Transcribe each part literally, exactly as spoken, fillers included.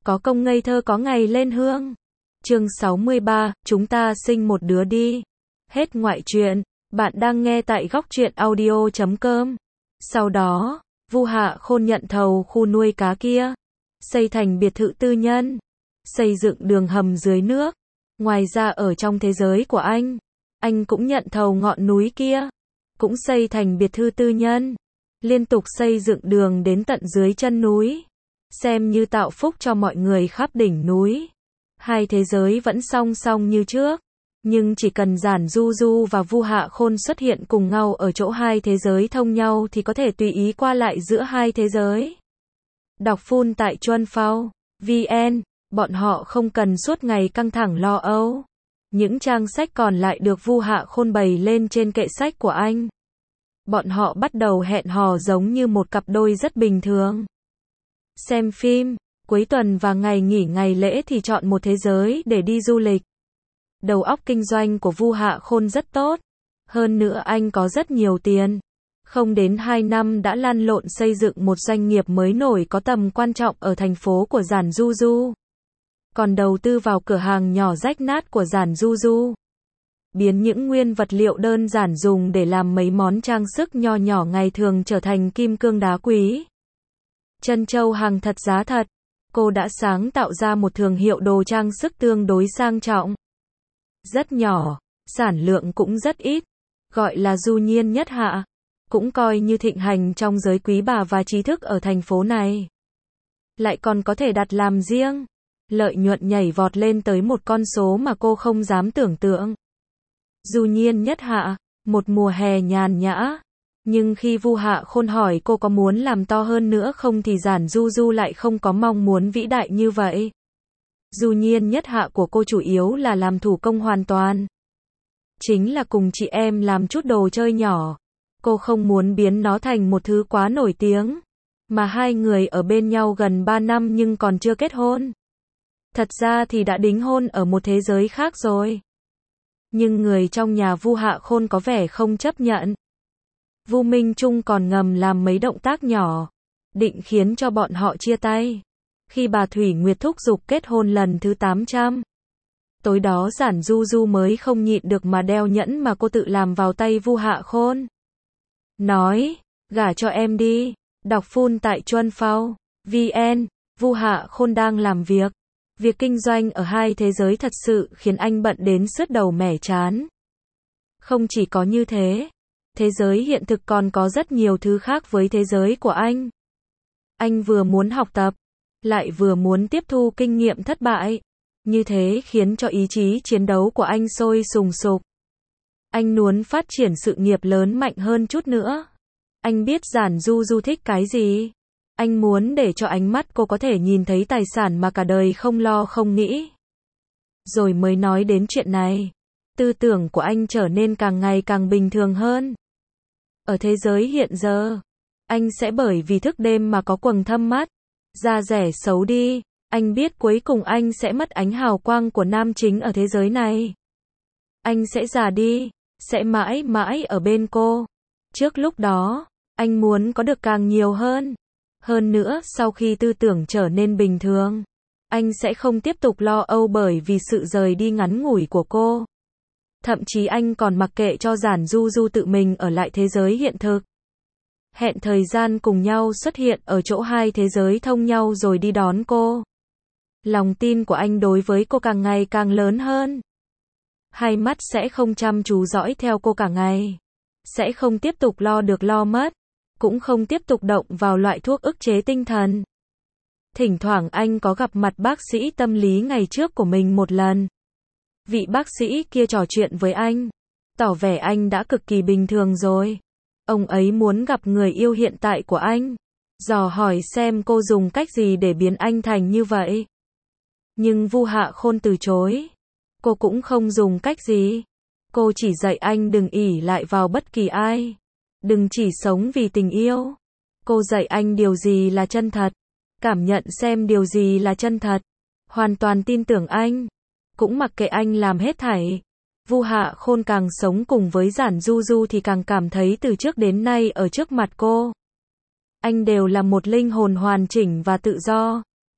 có công ngây thơ có ngày lên hương. Chương sáu mươi ba, chúng ta sinh một đứa đi. Hết ngoại truyện, bạn đang nghe tại góc truyện audio chấm com. Sau đó, Vu Hạ Khôn nhận thầu khu nuôi cá kia, xây thành biệt thự tư nhân, xây dựng đường hầm dưới nước. Ngoài ra ở trong thế giới của anh, anh cũng nhận thầu ngọn núi kia, cũng xây thành biệt thự tư nhân, liên tục xây dựng đường đến tận dưới chân núi, xem như tạo phúc cho mọi người khắp đỉnh núi. Hai thế giới vẫn song song như trước, nhưng chỉ cần Giản Du Du và Vu Hạ Khôn xuất hiện cùng nhau ở chỗ hai thế giới thông nhau thì có thể tùy ý qua lại giữa hai thế giới. Đọc full tại Chuan Phao vê en, bọn họ không cần suốt ngày căng thẳng lo âu. Những trang sách còn lại được Vu Hạ Khôn bày lên trên kệ sách của anh. Bọn họ bắt đầu hẹn hò giống như một cặp đôi rất bình thường. Xem phim, cuối tuần và ngày nghỉ ngày lễ thì chọn một thế giới để đi du lịch. Đầu óc kinh doanh của Vu Hạ Khôn rất tốt. Hơn nữa anh có rất nhiều tiền. Không đến hai năm đã lăn lộn xây dựng một doanh nghiệp mới nổi có tầm quan trọng ở thành phố của Giản Du Du. Còn đầu tư vào cửa hàng nhỏ rách nát của Giản Du Du. Biến những nguyên vật liệu đơn giản dùng để làm mấy món trang sức nho nhỏ ngày thường trở thành kim cương đá quý. Trân châu hàng thật giá thật. Cô đã sáng tạo ra một thương hiệu đồ trang sức tương đối sang trọng. Rất nhỏ, sản lượng cũng rất ít, gọi là Du Nhiên Nhất Hạ, cũng coi như thịnh hành trong giới quý bà và trí thức ở thành phố này. Lại còn có thể đặt làm riêng, lợi nhuận nhảy vọt lên tới một con số mà cô không dám tưởng tượng. Du Nhiên Nhất Hạ, một mùa hè nhàn nhã, nhưng khi Vu Hạ Khôn hỏi cô có muốn làm to hơn nữa không thì Giản Du Du lại không có mong muốn vĩ đại như vậy. Du Nhiên Nhất Hạ của cô chủ yếu là làm thủ công hoàn toàn. Chính là cùng chị em làm chút đồ chơi nhỏ. Cô không muốn biến nó thành một thứ quá nổi tiếng. Mà hai người ở bên nhau gần ba năm nhưng còn chưa kết hôn. Thật ra thì đã đính hôn ở một thế giới khác rồi. Nhưng người trong nhà Vu Hạ Khôn có vẻ không chấp nhận. Vu Minh Trung còn ngầm làm mấy động tác nhỏ, định khiến cho bọn họ chia tay. Khi bà Thủy Nguyệt thúc giục kết hôn lần thứ tám trăm. Tối đó Giản Du Du mới không nhịn được mà đeo nhẫn mà cô tự làm vào tay Vu Hạ Khôn. Nói, gả cho em đi. Đọc full tại Chuan Phao vê en, Vu Hạ Khôn đang làm việc. Việc kinh doanh ở hai thế giới thật sự khiến anh bận đến sứt đầu mẻ trán. Không chỉ có như thế, thế giới hiện thực còn có rất nhiều thứ khác với thế giới của anh. Anh vừa muốn học tập, lại vừa muốn tiếp thu kinh nghiệm thất bại. Như thế khiến cho ý chí chiến đấu của anh sôi sùng sục. Anh muốn phát triển sự nghiệp lớn mạnh hơn chút nữa. Anh biết Giản Du Du thích cái gì. Anh muốn để cho ánh mắt cô có thể nhìn thấy tài sản mà cả đời không lo không nghĩ. Rồi mới nói đến chuyện này. Tư tưởng của anh trở nên càng ngày càng bình thường hơn. Ở thế giới hiện giờ, anh sẽ bởi vì thức đêm mà có quầng thâm mắt, da rẻ xấu đi. Anh biết cuối cùng anh sẽ mất ánh hào quang của nam chính ở thế giới này. Anh sẽ già đi, sẽ mãi mãi ở bên cô. Trước lúc đó, anh muốn có được càng nhiều hơn. Hơn nữa, sau khi tư tưởng trở nên bình thường, anh sẽ không tiếp tục lo âu bởi vì sự rời đi ngắn ngủi của cô. Thậm chí anh còn mặc kệ cho Giản Du Du tự mình ở lại thế giới hiện thực. Hẹn thời gian cùng nhau xuất hiện ở chỗ hai thế giới thông nhau rồi đi đón cô. Lòng tin của anh đối với cô càng ngày càng lớn hơn. Hai mắt sẽ không chăm chú dõi theo cô cả ngày. Sẽ không tiếp tục lo được lo mất. Cũng không tiếp tục động vào loại thuốc ức chế tinh thần. Thỉnh thoảng anh có gặp mặt bác sĩ tâm lý ngày trước của mình một lần. Vị bác sĩ kia trò chuyện với anh. Tỏ vẻ anh đã cực kỳ bình thường rồi. Ông ấy muốn gặp người yêu hiện tại của anh. Dò hỏi xem cô dùng cách gì để biến anh thành như vậy. Nhưng Vu Hạ Khôn từ chối. Cô cũng không dùng cách gì. Cô chỉ dạy anh đừng ỷ lại vào bất kỳ ai. Đừng chỉ sống vì tình yêu. Cô dạy anh điều gì là chân thật. Cảm nhận xem điều gì là chân thật. Hoàn toàn tin tưởng anh. Cũng mặc kệ anh làm hết thảy. Vu Hạ Khôn càng sống cùng với Giản Du Du thì càng cảm thấy từ trước đến nay ở trước mặt cô. Anh đều là một linh hồn hoàn chỉnh và tự do.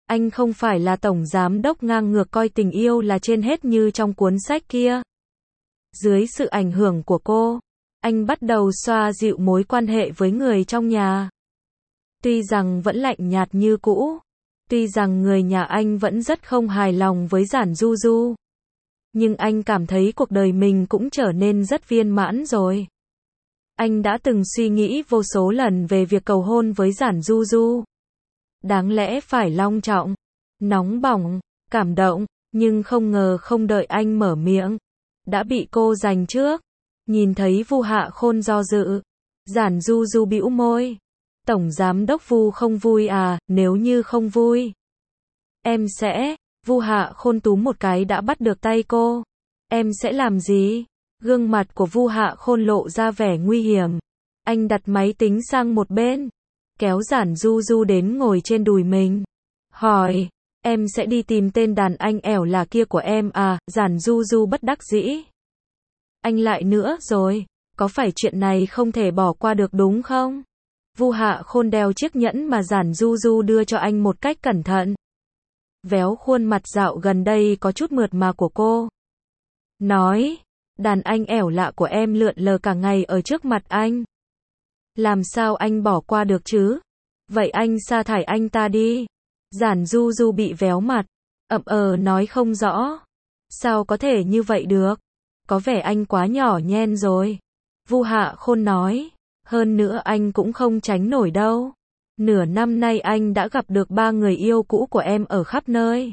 Anh không phải là tổng giám đốc ngang ngược coi tình yêu là trên hết như trong cuốn sách kia. Dưới sự ảnh hưởng của cô, anh bắt đầu xoa dịu mối quan hệ với người trong nhà. Tuy rằng vẫn lạnh nhạt như cũ, tuy rằng người nhà anh vẫn rất không hài lòng với Giản Du Du, nhưng anh cảm thấy cuộc đời mình cũng trở nên rất viên mãn rồi. Anh đã từng suy nghĩ vô số lần về việc cầu hôn với Giản Du Du. Đáng lẽ phải long trọng, nóng bỏng, cảm động, nhưng không ngờ không đợi anh mở miệng, đã bị cô giành trước. Nhìn thấy Vu Hạ Khôn do dự, Giản Du Du bĩu môi. Tổng giám đốc Vu không vui à, nếu như không vui, em sẽ, Vu Hạ Khôn túm một cái đã bắt được tay cô. Em sẽ làm gì? Gương mặt của Vu Hạ Khôn lộ ra vẻ nguy hiểm. Anh đặt máy tính sang một bên, kéo Giản Du Du đến ngồi trên đùi mình. Hỏi, em sẽ đi tìm tên đàn anh ẻo là kia của em à? Giản Du Du bất đắc dĩ. Anh lại nữa rồi, có phải chuyện này không thể bỏ qua được đúng không? Vu Hạ Khôn đeo chiếc nhẫn mà Giản Du Du đưa cho anh một cách cẩn thận. Véo khuôn mặt dạo gần đây có chút mượt mà của cô. Nói, đàn anh ẻo lạ của em lượn lờ cả ngày ở trước mặt anh. Làm sao anh bỏ qua được chứ? Vậy anh sa thải anh ta đi. Giản Du Du bị véo mặt, ậm ờ nói không rõ. Sao có thể như vậy được? Có vẻ anh quá nhỏ nhen rồi. Vu Hạ Khôn nói, hơn nữa anh cũng không tránh nổi đâu. Nửa năm nay anh đã gặp được ba người yêu cũ của em ở khắp nơi.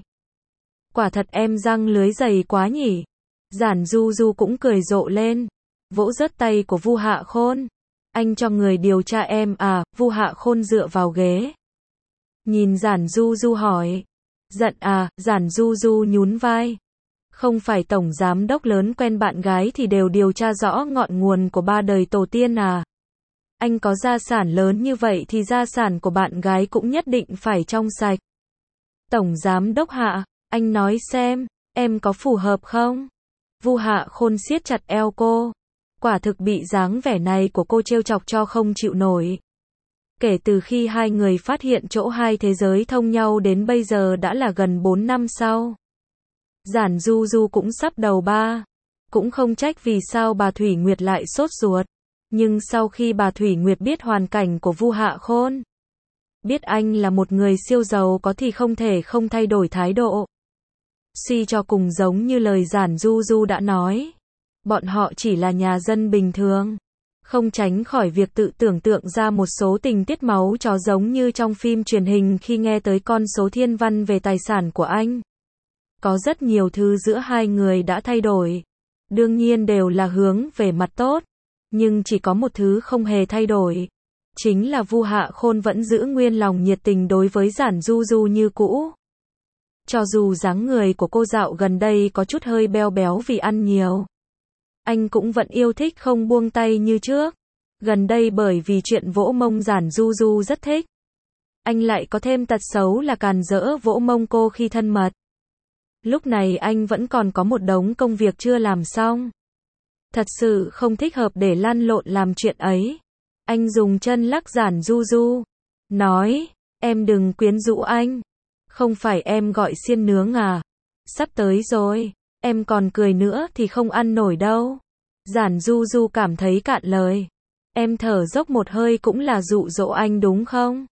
Quả thật em răng lưới dày quá nhỉ. Giản Du Du cũng cười rộ lên, vỗ rớt tay của Vu Hạ Khôn. Anh cho người điều tra em à? Vu Hạ Khôn dựa vào ghế, nhìn Giản Du Du hỏi. Giận à? Giản Du Du nhún vai. Không phải tổng giám đốc lớn quen bạn gái thì đều điều tra rõ ngọn nguồn của ba đời tổ tiên à? Anh có gia sản lớn như vậy thì gia sản của bạn gái cũng nhất định phải trong sạch. Tổng giám đốc Hạ, anh nói xem, em có phù hợp không? Vu Hạ Khôn siết chặt eo cô. Quả thực bị dáng vẻ này của cô trêu chọc cho không chịu nổi. Kể từ khi hai người phát hiện chỗ hai thế giới thông nhau đến bây giờ đã là gần bốn năm sau. Giản Du Du cũng sắp đầu ba. Cũng không trách vì sao bà Thủy Nguyệt lại sốt ruột. Nhưng sau khi bà Thủy Nguyệt biết hoàn cảnh của Vu Hạ Khôn, biết anh là một người siêu giàu có thì không thể không thay đổi thái độ. Suy cho cùng giống như lời Giản Du Du đã nói, bọn họ chỉ là nhà dân bình thường, không tránh khỏi việc tự tưởng tượng ra một số tình tiết máu chó giống như trong phim truyền hình khi nghe tới con số thiên văn về tài sản của anh. Có rất nhiều thứ giữa hai người đã thay đổi, đương nhiên đều là hướng về mặt tốt, nhưng chỉ có một thứ không hề thay đổi, chính là Vu Hạ Khôn vẫn giữ nguyên lòng nhiệt tình đối với Giản Du Du như cũ. Cho dù dáng người của cô dạo gần đây có chút hơi beo béo vì ăn nhiều, anh cũng vẫn yêu thích không buông tay như trước. Gần đây bởi vì chuyện vỗ mông Giản Du Du rất thích, anh lại có thêm tật xấu là càn rỡ vỗ mông cô khi thân mật. Lúc này anh vẫn còn có một đống công việc chưa làm xong. Thật sự không thích hợp để lăn lộn làm chuyện ấy. Anh dùng chân lắc Giản Du Du, nói, em đừng quyến rũ anh. Không phải em gọi xiên nướng à? Sắp tới rồi, em còn cười nữa thì không ăn nổi đâu. Giản Du Du cảm thấy cạn lời. Em thở dốc một hơi cũng là dụ dỗ anh đúng không?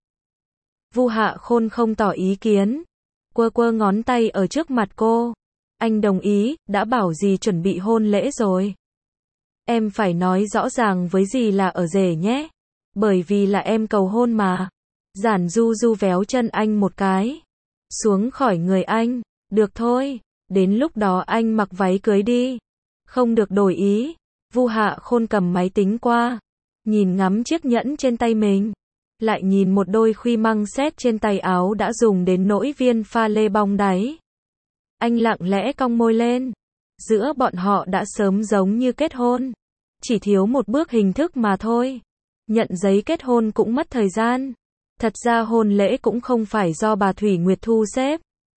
Vu Hạ Khôn không tỏ ý kiến, quơ quơ ngón tay ở trước mặt cô. Anh đồng ý, đã bảo dì chuẩn bị hôn lễ rồi. Em phải nói rõ ràng với dì là ở rể nhé. Bởi vì là em cầu hôn mà. Giản Du Du véo chân anh một cái. Xuống khỏi người anh. Được thôi, đến lúc đó anh mặc váy cưới đi. Không được đổi ý. Vu Hạ Khôn cầm máy tính qua, nhìn ngắm chiếc nhẫn trên tay mình, lại nhìn một đôi khuy măng xét trên tay áo đã dùng đến nỗi viên pha lê bong đáy. Anh lặng lẽ cong môi lên. Giữa bọn họ đã sớm giống như kết hôn, chỉ thiếu một bước hình thức mà thôi. Nhận giấy kết hôn cũng mất thời gian. Thật ra hôn lễ cũng không phải do bà Thủy Nguyệt thu xếp.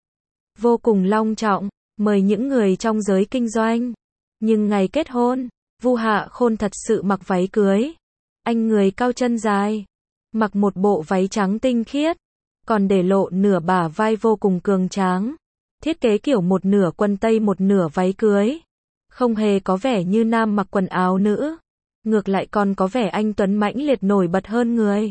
Vô cùng long trọng, mời những người trong giới kinh doanh. Nhưng ngày kết hôn, Vu Hạ Khôn thật sự mặc váy cưới. Anh người cao chân dài, mặc một bộ váy trắng tinh khiết, còn để lộ nửa bả vai vô cùng cường tráng. Thiết kế kiểu một nửa quần tây một nửa váy cưới. Không hề có vẻ như nam mặc quần áo nữ. Ngược lại còn có vẻ anh tuấn mãnh liệt nổi bật hơn người.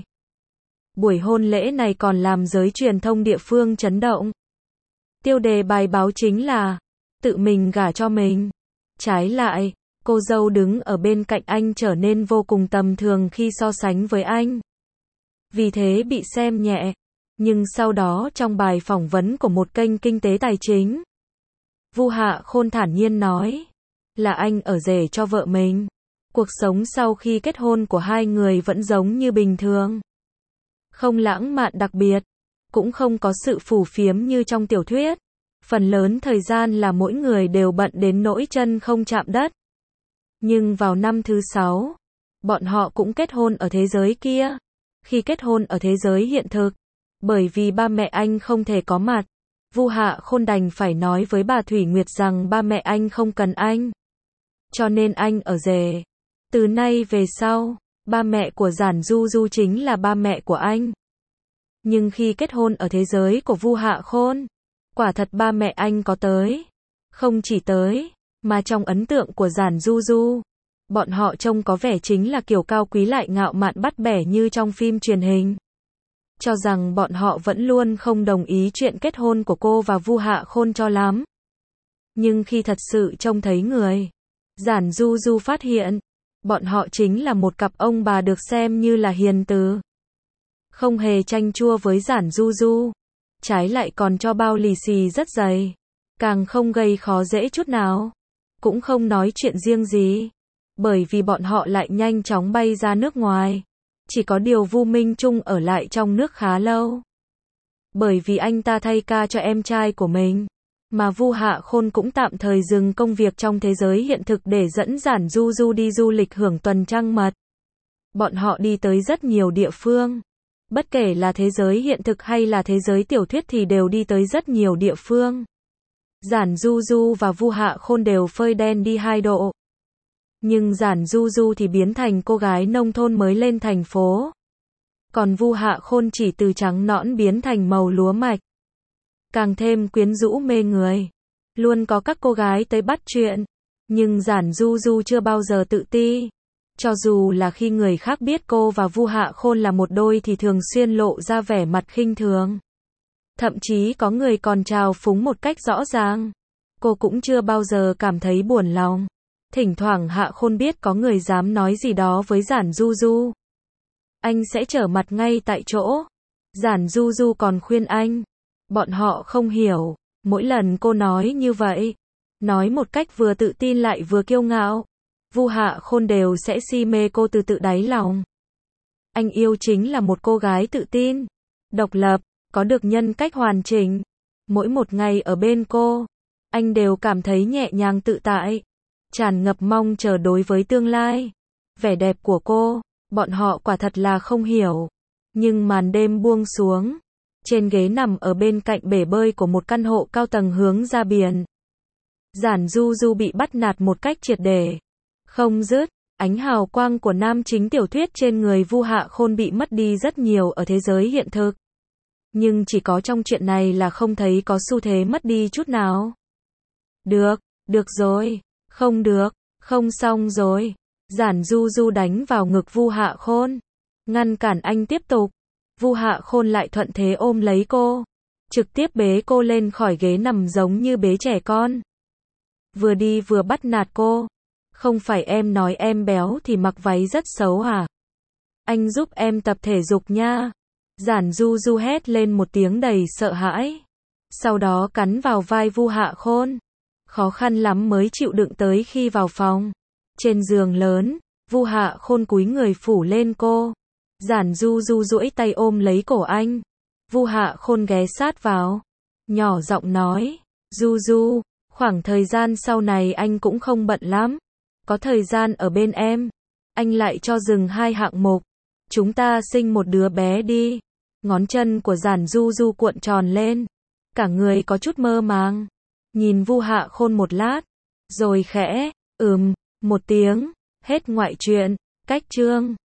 Buổi hôn lễ này còn làm giới truyền thông địa phương chấn động. Tiêu đề bài báo chính là tự mình gả cho mình. Trái lại, cô dâu đứng ở bên cạnh anh trở nên vô cùng tầm thường khi so sánh với anh. Vì thế bị xem nhẹ. Nhưng sau đó trong bài phỏng vấn của một kênh kinh tế tài chính, Vu Hạ Khôn thản nhiên nói là anh ở rể cho vợ mình. Cuộc sống sau khi kết hôn của hai người vẫn giống như bình thường. Không lãng mạn đặc biệt, cũng không có sự phù phiếm như trong tiểu thuyết. Phần lớn thời gian là mỗi người đều bận đến nỗi chân không chạm đất. Nhưng vào năm thứ sáu, bọn họ cũng kết hôn ở thế giới kia. Khi kết hôn ở thế giới hiện thực, bởi vì ba mẹ anh không thể có mặt, Vu Hạ Khôn đành phải nói với bà Thủy Nguyệt rằng ba mẹ anh không cần anh. Cho nên anh ở rể. Từ nay về sau, ba mẹ của Giản Du Du chính là ba mẹ của anh. Nhưng khi kết hôn ở thế giới của Vu Hạ Khôn, quả thật ba mẹ anh có tới. Không chỉ tới, mà trong ấn tượng của Giản Du Du, bọn họ trông có vẻ chính là kiểu cao quý lại ngạo mạn bắt bẻ như trong phim truyền hình. Cho rằng bọn họ vẫn luôn không đồng ý chuyện kết hôn của cô và Vu Hạ Khôn cho lắm. Nhưng khi thật sự trông thấy người, Giản Du Du phát hiện, bọn họ chính là một cặp ông bà được xem như là hiền từ. Không hề chanh chua với Giản Du Du, trái lại còn cho bao lì xì rất dày, càng không gây khó dễ chút nào, cũng không nói chuyện riêng gì, bởi vì bọn họ lại nhanh chóng bay ra nước ngoài. Chỉ có điều Vu Minh Trung ở lại trong nước khá lâu. Bởi vì anh ta thay ca cho em trai của mình, mà Vu Hạ Khôn cũng tạm thời dừng công việc trong thế giới hiện thực để dẫn Giản Du Du đi du lịch hưởng tuần trăng mật. Bọn họ đi tới rất nhiều địa phương. Bất kể là thế giới hiện thực hay là thế giới tiểu thuyết thì đều đi tới rất nhiều địa phương. Giản Du Du và Vu Hạ Khôn đều phơi đen đi hai độ. Nhưng Giản Du Du thì biến thành cô gái nông thôn mới lên thành phố. Còn Vu Hạ Khôn chỉ từ trắng nõn biến thành màu lúa mạch. Càng thêm quyến rũ mê người. Luôn có các cô gái tới bắt chuyện. Nhưng Giản Du Du chưa bao giờ tự ti. Cho dù là khi người khác biết cô và Vu Hạ Khôn là một đôi thì thường xuyên lộ ra vẻ mặt khinh thường. Thậm chí có người còn trào phúng một cách rõ ràng. Cô cũng chưa bao giờ cảm thấy buồn lòng. Thỉnh thoảng Hạ Khôn biết có người dám nói gì đó với Giản Du Du, anh sẽ trở mặt ngay tại chỗ. Giản Du Du còn khuyên anh. Bọn họ không hiểu. Mỗi lần cô nói như vậy, nói một cách vừa tự tin lại vừa kiêu ngạo, Vu Hạ Khôn đều sẽ si mê cô từ tự đáy lòng. Anh yêu chính là một cô gái tự tin, độc lập, có được nhân cách hoàn chỉnh. Mỗi một ngày ở bên cô, anh đều cảm thấy nhẹ nhàng tự tại, tràn ngập mong chờ đối với tương lai. Vẻ đẹp của cô, bọn họ quả thật là không hiểu. Nhưng màn đêm buông xuống, trên ghế nằm ở bên cạnh bể bơi của một căn hộ cao tầng hướng ra biển, Giản Du Du bị bắt nạt một cách triệt để, không dứt. Ánh hào quang của nam chính tiểu thuyết trên người Vu Hạ Khôn bị mất đi rất nhiều ở thế giới hiện thực. Nhưng chỉ có trong chuyện này là không thấy có xu thế mất đi chút nào. Được, được rồi, không được, không xong rồi. Giản Du Du đánh vào ngực Vu Hạ Khôn, ngăn cản anh tiếp tục. Vu Hạ Khôn lại thuận thế ôm lấy cô, trực tiếp bế cô lên khỏi ghế nằm giống như bế trẻ con. Vừa đi vừa bắt nạt cô. Không phải em nói em béo thì mặc váy rất xấu hả? Anh giúp em tập thể dục nha. Giản Du Du hét lên một tiếng đầy sợ hãi. Sau đó cắn vào vai Vu Hạ Khôn. Khó khăn lắm mới chịu đựng tới khi vào phòng. Trên giường lớn, Vu Hạ Khôn cúi người phủ lên cô. Giản Du Du duỗi tay ôm lấy cổ anh. Vu Hạ Khôn ghé sát vào, nhỏ giọng nói, Du Du, khoảng thời gian sau này anh cũng không bận lắm. Có thời gian ở bên em. Anh lại cho dừng hai hạng mục. Chúng ta sinh một đứa bé đi. Ngón chân của Giản Du Du cuộn tròn lên. Cả người có chút mơ màng. Nhìn Vu Hạ Khôn một lát. Rồi khẽ, ừm, một tiếng. Hết ngoại truyện. Cách chương.